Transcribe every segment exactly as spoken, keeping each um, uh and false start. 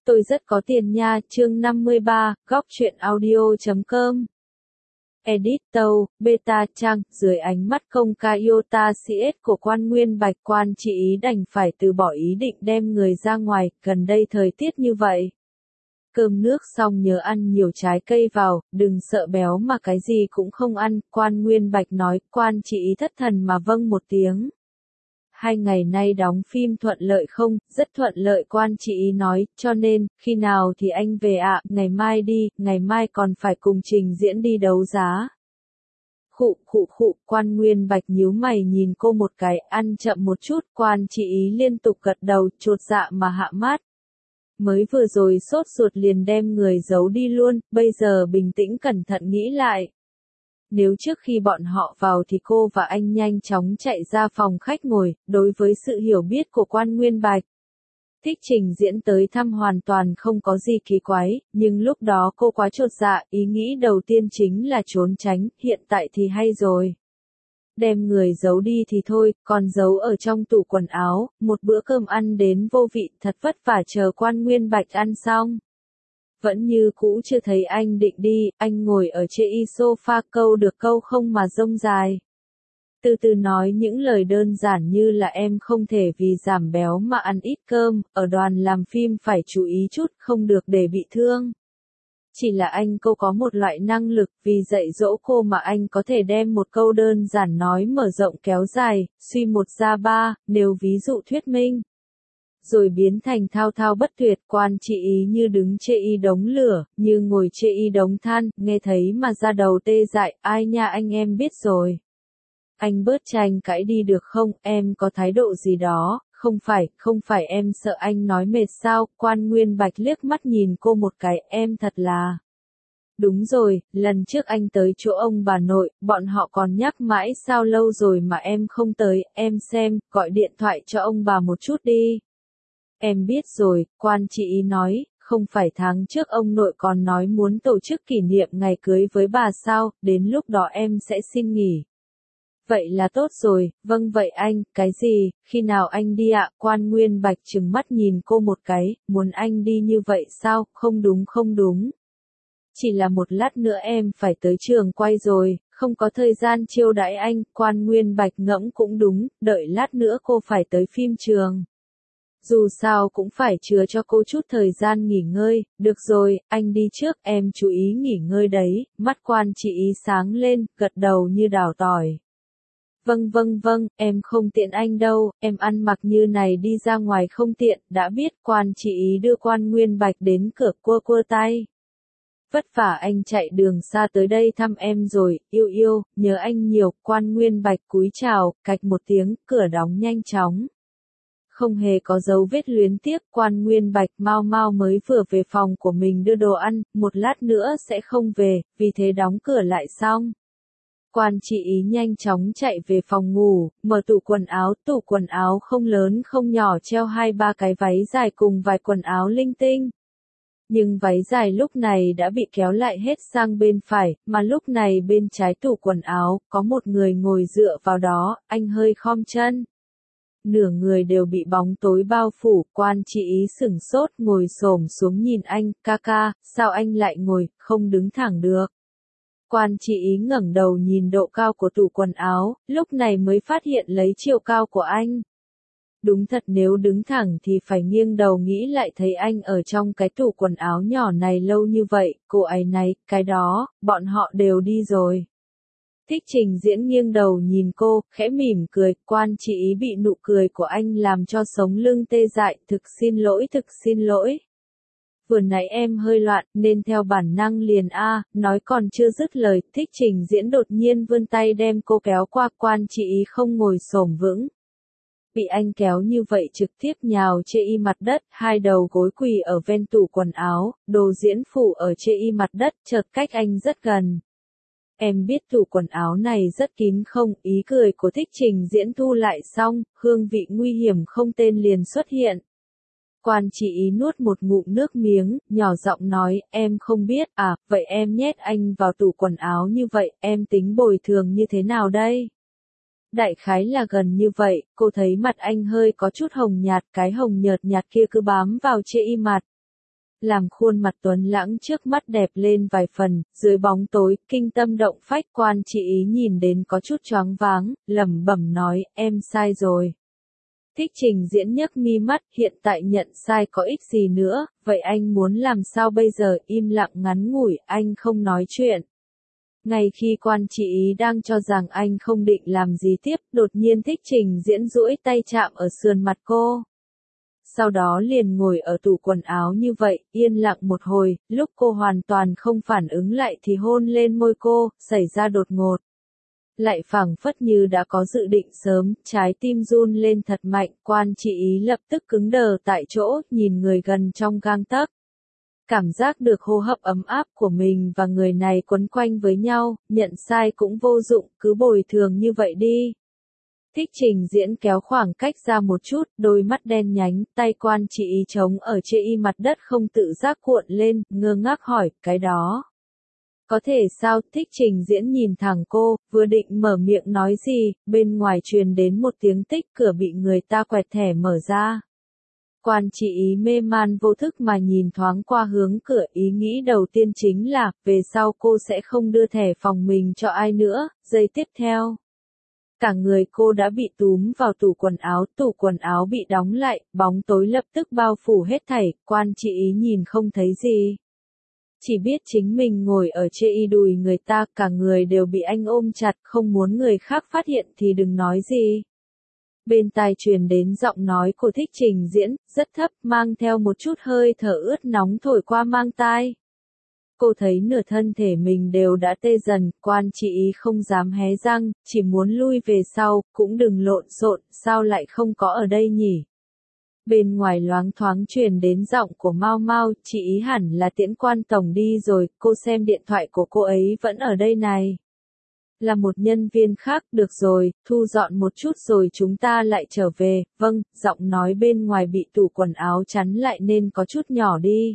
Tôi rất có tiền nha, chương năm mươi ba, góc truyện audio chấm com. Edit tâu, beta trang, dưới ánh mắt công ca iota xê ét của quan Nguyên Bạch, quan trị ý đành phải từ bỏ ý định đem người ra ngoài, gần đây thời tiết như vậy. Cơm nước xong nhớ ăn nhiều trái cây vào, đừng sợ béo mà cái gì cũng không ăn, quan Nguyên Bạch nói, quan trị ý thất thần mà vâng một tiếng. Hai ngày nay đóng phim thuận lợi không? Rất thuận lợi, quan trị ý nói, cho nên, khi nào thì anh về ạ? Ngày mai đi, ngày mai còn phải cùng trình diễn đi đấu giá. Khụ khụ khụ, quan Nguyên Bạch nhíu mày nhìn cô một cái, ăn chậm một chút, quan trị ý liên tục gật đầu, chột dạ mà hạ mát. Mới vừa rồi sốt ruột liền đem người giấu đi luôn, bây giờ bình tĩnh cẩn thận nghĩ lại. Nếu trước khi bọn họ vào thì cô và anh nhanh chóng chạy ra phòng khách ngồi, đối với sự hiểu biết của quan Nguyên Bạch. Thích trình diễn tới thăm hoàn toàn không có gì kỳ quái, nhưng lúc đó cô quá chột dạ, ý nghĩ đầu tiên chính là trốn tránh, hiện tại thì hay rồi. Đem người giấu đi thì thôi, còn giấu ở trong tủ quần áo, một bữa cơm ăn đến vô vị, thật vất vả chờ quan Nguyên Bạch ăn xong. Vẫn như cũ chưa thấy anh định đi, anh ngồi ở trên sofa câu được câu không mà rông dài. Từ từ nói những lời đơn giản như là em không thể vì giảm béo mà ăn ít cơm, ở đoàn làm phim phải chú ý chút, không được để bị thương. Chỉ là anh cô có một loại năng lực, vì dạy dỗ cô mà anh có thể đem một câu đơn giản nói mở rộng kéo dài, suy một ra ba, nếu ví dụ thuyết minh. Rồi biến thành thao thao bất tuyệt, quan trị ý như đứng chê y đống lửa, như ngồi chê y đống than, nghe thấy mà ra đầu tê dại, ai nha anh em biết rồi. Anh bớt tranh cãi đi được không, em có thái độ gì đó, không phải, không phải em sợ anh nói mệt sao, quan Nguyên Bạch liếc mắt nhìn cô một cái, em thật là. Đúng rồi, lần trước anh tới chỗ ông bà nội, bọn họ còn nhắc mãi sao lâu rồi mà em không tới, em xem, gọi điện thoại cho ông bà một chút đi. Em biết rồi, quan trị ý nói, không phải tháng trước ông nội còn nói muốn tổ chức kỷ niệm ngày cưới với bà sao, đến lúc đó em sẽ xin nghỉ. Vậy là tốt rồi, vâng vậy anh, cái gì, khi nào anh đi ạ? Quan Nguyên Bạch trừng mắt nhìn cô một cái, muốn anh đi như vậy sao, không đúng không đúng. Chỉ là một lát nữa em phải tới trường quay rồi, không có thời gian chiêu đãi anh, quan Nguyên Bạch ngẫm cũng đúng, đợi lát nữa cô phải tới phim trường. Dù sao cũng phải chừa cho cô chút thời gian nghỉ ngơi, được rồi, anh đi trước, em chú ý nghỉ ngơi đấy, mắt quan trị ý sáng lên, gật đầu như đào tỏi. Vâng vâng vâng, em không tiện anh đâu, em ăn mặc như này đi ra ngoài không tiện, đã biết, quan trị ý đưa quan Nguyên Bạch đến cửa cua cua tay. Vất vả anh chạy đường xa tới đây thăm em rồi, yêu yêu, nhớ anh nhiều, quan Nguyên Bạch cúi chào, cạch một tiếng, cửa đóng nhanh chóng. Không hề có dấu vết luyến tiếc, quan Nguyên Bạch mau mau mới vừa về phòng của mình đưa đồ ăn, một lát nữa sẽ không về, vì thế đóng cửa lại xong. Quan trị ý nhanh chóng chạy về phòng ngủ, mở tủ quần áo, tủ quần áo không lớn không nhỏ treo hai ba cái váy dài cùng vài quần áo linh tinh. Nhưng váy dài lúc này đã bị kéo lại hết sang bên phải, mà lúc này bên trái tủ quần áo, có một người ngồi dựa vào đó, anh hơi khom chân. Nửa người đều bị bóng tối bao phủ, quan trị ý sửng sốt ngồi xổm xuống nhìn anh, ca ca, sao anh lại ngồi, không đứng thẳng được. Quan trị ý ngẩng đầu nhìn độ cao của tủ quần áo, lúc này mới phát hiện lấy chiều cao của anh. Đúng thật nếu đứng thẳng thì phải nghiêng đầu nghĩ lại thấy anh ở trong cái tủ quần áo nhỏ này lâu như vậy, cô ấy này, cái đó, bọn họ đều đi rồi. Thích trình diễn nghiêng đầu nhìn cô, khẽ mỉm cười, quan trị ý bị nụ cười của anh làm cho sống lưng tê dại, thực xin lỗi thực xin lỗi. Vừa nãy em hơi loạn, nên theo bản năng liền a, nói còn chưa dứt lời, thích trình diễn đột nhiên vươn tay đem cô kéo qua, quan trị ý không ngồi xổm vững. Bị anh kéo như vậy trực tiếp nhào chê y mặt đất, hai đầu gối quỳ ở ven tủ quần áo, đồ diễn phủ ở chê y mặt đất, chợt cách anh rất gần. Em biết tủ quần áo này rất kín không, ý cười của thích trình diễn thu lại xong, hương vị nguy hiểm không tên liền xuất hiện. Quan trị ý nuốt một ngụm nước miếng, nhỏ giọng nói, em không biết, à, vậy em nhét anh vào tủ quần áo như vậy, em tính bồi thường như thế nào đây? Đại khái là gần như vậy, cô thấy mặt anh hơi có chút hồng nhạt, cái hồng nhợt nhạt kia cứ bám vào chê y mặt. làm khuôn mặt tuấn lãng trước mắt đẹp lên vài phần, dưới bóng tối, kinh tâm động phách. Quan Trị Ý nhìn đến có chút choáng váng, lẩm bẩm nói, em sai rồi. Thích Trình Diễn nhấc mi mắt, hiện tại nhận sai có ích gì nữa, vậy anh muốn làm sao bây giờ? Im lặng ngắn ngủi, anh không nói chuyện. Ngay khi Quan Trị Ý đang cho rằng anh không định làm gì tiếp, đột nhiên Thích Trình Diễn duỗi tay chạm ở sườn mặt cô. Sau đó liền ngồi ở tủ quần áo như vậy, yên lặng một hồi, lúc cô hoàn toàn không phản ứng lại thì hôn lên môi cô, xảy ra đột ngột. Lại phảng phất như đã có dự định sớm, trái tim run lên thật mạnh. Quan Trị Ý lập tức cứng đờ tại chỗ, nhìn người gần trong gang tấc. Cảm giác được hô hấp ấm áp của mình và người này quấn quanh với nhau, nhận sai cũng vô dụng, cứ bồi thường như vậy đi. Thích Trình Diễn kéo khoảng cách ra một chút, đôi mắt đen nhánh, tay Quan Trị Ý chống ở chê y mặt đất không tự giác cuộn lên, ngơ ngác hỏi, cái đó. Có thể sao? Thích Trình Diễn nhìn thẳng cô, vừa định mở miệng nói gì, bên ngoài truyền đến một tiếng tích, cửa bị người ta quẹt thẻ mở ra. Quan Trị Ý mê man vô thức mà nhìn thoáng qua hướng cửa, ý nghĩ đầu tiên chính là, về sau cô sẽ không đưa thẻ phòng mình cho ai nữa. Giây tiếp theo, cả người cô đã bị túm vào tủ quần áo, tủ quần áo bị đóng lại, bóng tối lập tức bao phủ hết thảy. Quan Trị Ý nhìn không thấy gì. Chỉ biết chính mình ngồi ở chê y đùi người ta, cả người đều bị anh ôm chặt, không muốn người khác phát hiện thì đừng nói gì. Bên tai truyền đến giọng nói của Thích Trình Diễn, rất thấp, mang theo một chút hơi thở ướt nóng thổi qua mang tai. Cô thấy nửa thân thể mình đều đã tê dần, Quan Trị Ý không dám hé răng, chỉ muốn lui về sau, cũng đừng lộn xộn, sao lại không có ở đây nhỉ? Bên ngoài loáng thoáng truyền đến giọng của Mao Mao, chị Ý hẳn là Tiễn Quan tổng đi rồi, cô xem điện thoại của cô ấy vẫn ở đây này. Là một nhân viên khác, được rồi, thu dọn một chút rồi chúng ta lại trở về. Vâng, giọng nói bên ngoài bị tủ quần áo chắn lại nên có chút nhỏ đi.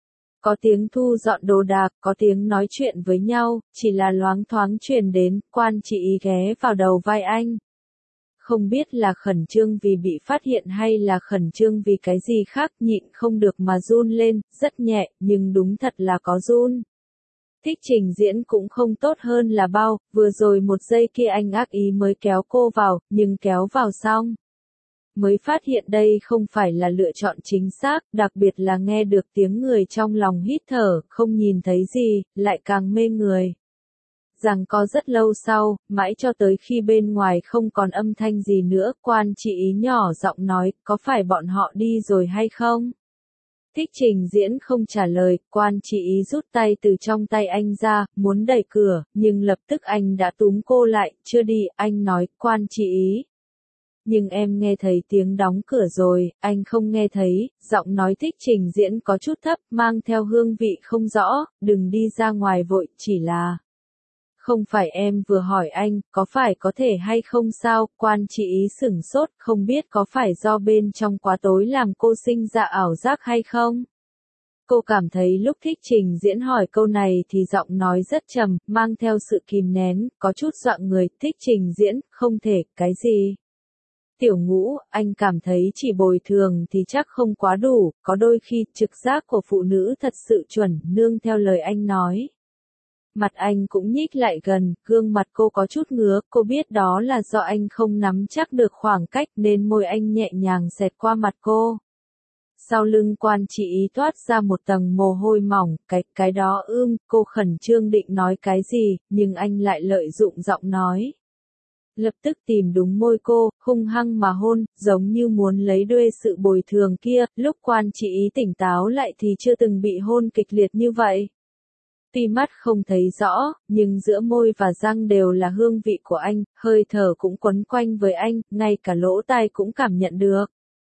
Có tiếng thu dọn đồ đạc, có tiếng nói chuyện với nhau, chỉ là loáng thoáng truyền đến. Quan Trị Ý ghé vào đầu vai anh. Không biết là khẩn trương vì bị phát hiện hay là khẩn trương vì cái gì khác, nhịn không được mà run lên, rất nhẹ, nhưng đúng thật là có run. Thích Trình Diễn cũng không tốt hơn là bao, vừa rồi một giây kia anh ác ý mới kéo cô vào, nhưng kéo vào xong. Mới phát hiện đây không phải là lựa chọn chính xác, đặc biệt là nghe được tiếng người trong lòng hít thở, không nhìn thấy gì, lại càng mê người. Rằng có rất lâu sau, mãi cho tới khi bên ngoài không còn âm thanh gì nữa, Quan Trị Ý nhỏ giọng nói, có phải bọn họ đi rồi hay không? Thích Trình Diễn không trả lời, Quan Trị Ý rút tay từ trong tay anh ra, muốn đẩy cửa, nhưng lập tức anh đã túm cô lại, chưa đi, anh nói, Quan Trị Ý. Nhưng em nghe thấy tiếng đóng cửa rồi, anh không nghe thấy, giọng nói Thích Trình Diễn có chút thấp, mang theo hương vị không rõ, đừng đi ra ngoài vội, chỉ là... Không phải em vừa hỏi anh, có phải có thể hay không sao? Quan Trị Ý sửng sốt, không biết có phải do bên trong quá tối làm cô sinh ra ảo giác hay không? Cô cảm thấy lúc Thích Trình Diễn hỏi câu này thì giọng nói rất trầm, mang theo sự kìm nén, có chút dọa người. Thích Trình Diễn, không thể, cái gì? Tiểu Ngũ, anh cảm thấy chỉ bồi thường thì chắc không quá đủ, có đôi khi trực giác của phụ nữ thật sự chuẩn, nương theo lời anh nói. Mặt anh cũng nhích lại gần, gương mặt cô có chút ngứa, cô biết đó là do anh không nắm chắc được khoảng cách nên môi anh nhẹ nhàng xẹt qua mặt cô. Sau lưng Quan Trị Ý toát ra một tầng mồ hôi mỏng, cái, cái đó ưm, cô khẩn trương định nói cái gì, nhưng anh lại lợi dụng giọng nói. Lập tức tìm đúng môi cô, hung hăng mà hôn, giống như muốn lấy đuôi sự bồi thường kia, lúc Quan Trị Ý tỉnh táo lại thì chưa từng bị hôn kịch liệt như vậy. Tuy mắt không thấy rõ, nhưng giữa môi và răng đều là hương vị của anh, hơi thở cũng quấn quanh với anh, ngay cả lỗ tai cũng cảm nhận được.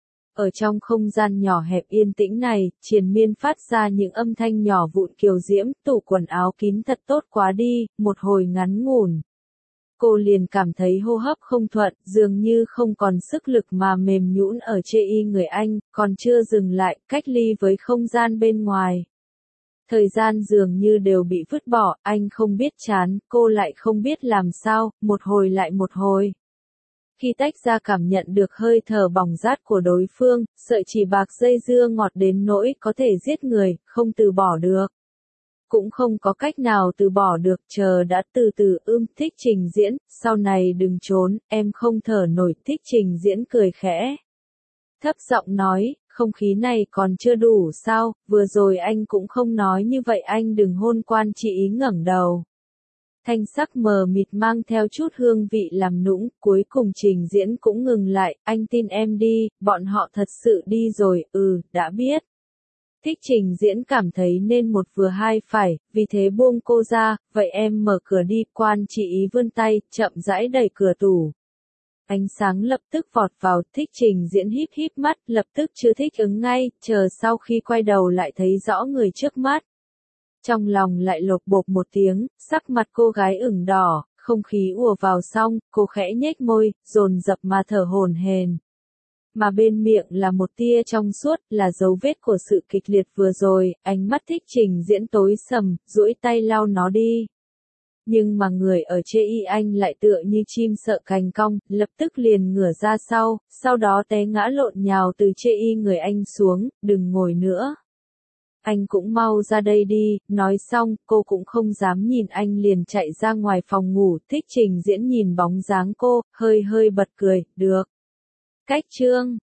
Ở trong không gian nhỏ hẹp yên tĩnh này, triền miên phát ra những âm thanh nhỏ vụn kiều diễm, tủ quần áo kín thật tốt quá đi, một hồi ngắn ngủn. Cô liền cảm thấy hô hấp không thuận, dường như không còn sức lực mà mềm nhũn ở chê y người anh, còn chưa dừng lại, cách ly với không gian bên ngoài. Thời gian dường như đều bị vứt bỏ, anh không biết chán, cô lại không biết làm sao, một hồi lại một hồi. Khi tách ra cảm nhận được hơi thở bỏng rát của đối phương, sợi chỉ bạc dây dưa ngọt đến nỗi có thể giết người, không từ bỏ được. Cũng không có cách nào từ bỏ được, chờ đã từ từ ưm Thích Trình Diễn, sau này đừng trốn, em không thở nổi. Thích Trình Diễn cười khẽ. Thấp giọng nói, không khí này còn chưa đủ sao, vừa rồi anh cũng không nói như vậy, anh đừng hôn. Quan Trị Ý ngẩng đầu. Thanh sắc mờ mịt mang theo chút hương vị làm nũng, cuối cùng Trình Diễn cũng ngừng lại, anh tin em đi, bọn họ thật sự đi rồi, ừ, đã biết. Thích Trình Diễn cảm thấy nên một vừa hai phải, vì thế buông cô ra, vậy em mở cửa đi. Quan Trị Ý vươn tay, chậm rãi đẩy cửa tủ. Ánh sáng lập tức vọt vào, Thích Trình Diễn híp híp mắt, lập tức chưa thích ứng ngay, chờ sau khi quay đầu lại thấy rõ người trước mắt. Trong lòng lại lột bột một tiếng, sắc mặt cô gái ửng đỏ, không khí ùa vào xong, cô khẽ nhếch môi, dồn dập mà thở hổn hển. Mà bên miệng là một tia trong suốt, là dấu vết của sự kịch liệt vừa rồi. Ánh mắt Thích Trình Diễn tối sầm, duỗi tay lau nó đi. Nhưng mà người ở chê y anh lại tựa như chim sợ cành cong, lập tức liền ngửa ra sau, sau đó té ngã lộn nhào từ chê y người anh xuống, đừng ngồi nữa. Anh cũng mau ra đây đi, nói xong, cô cũng không dám nhìn anh liền chạy ra ngoài phòng ngủ. Thích Trình Diễn nhìn bóng dáng cô, hơi hơi bật cười, được. Cách chương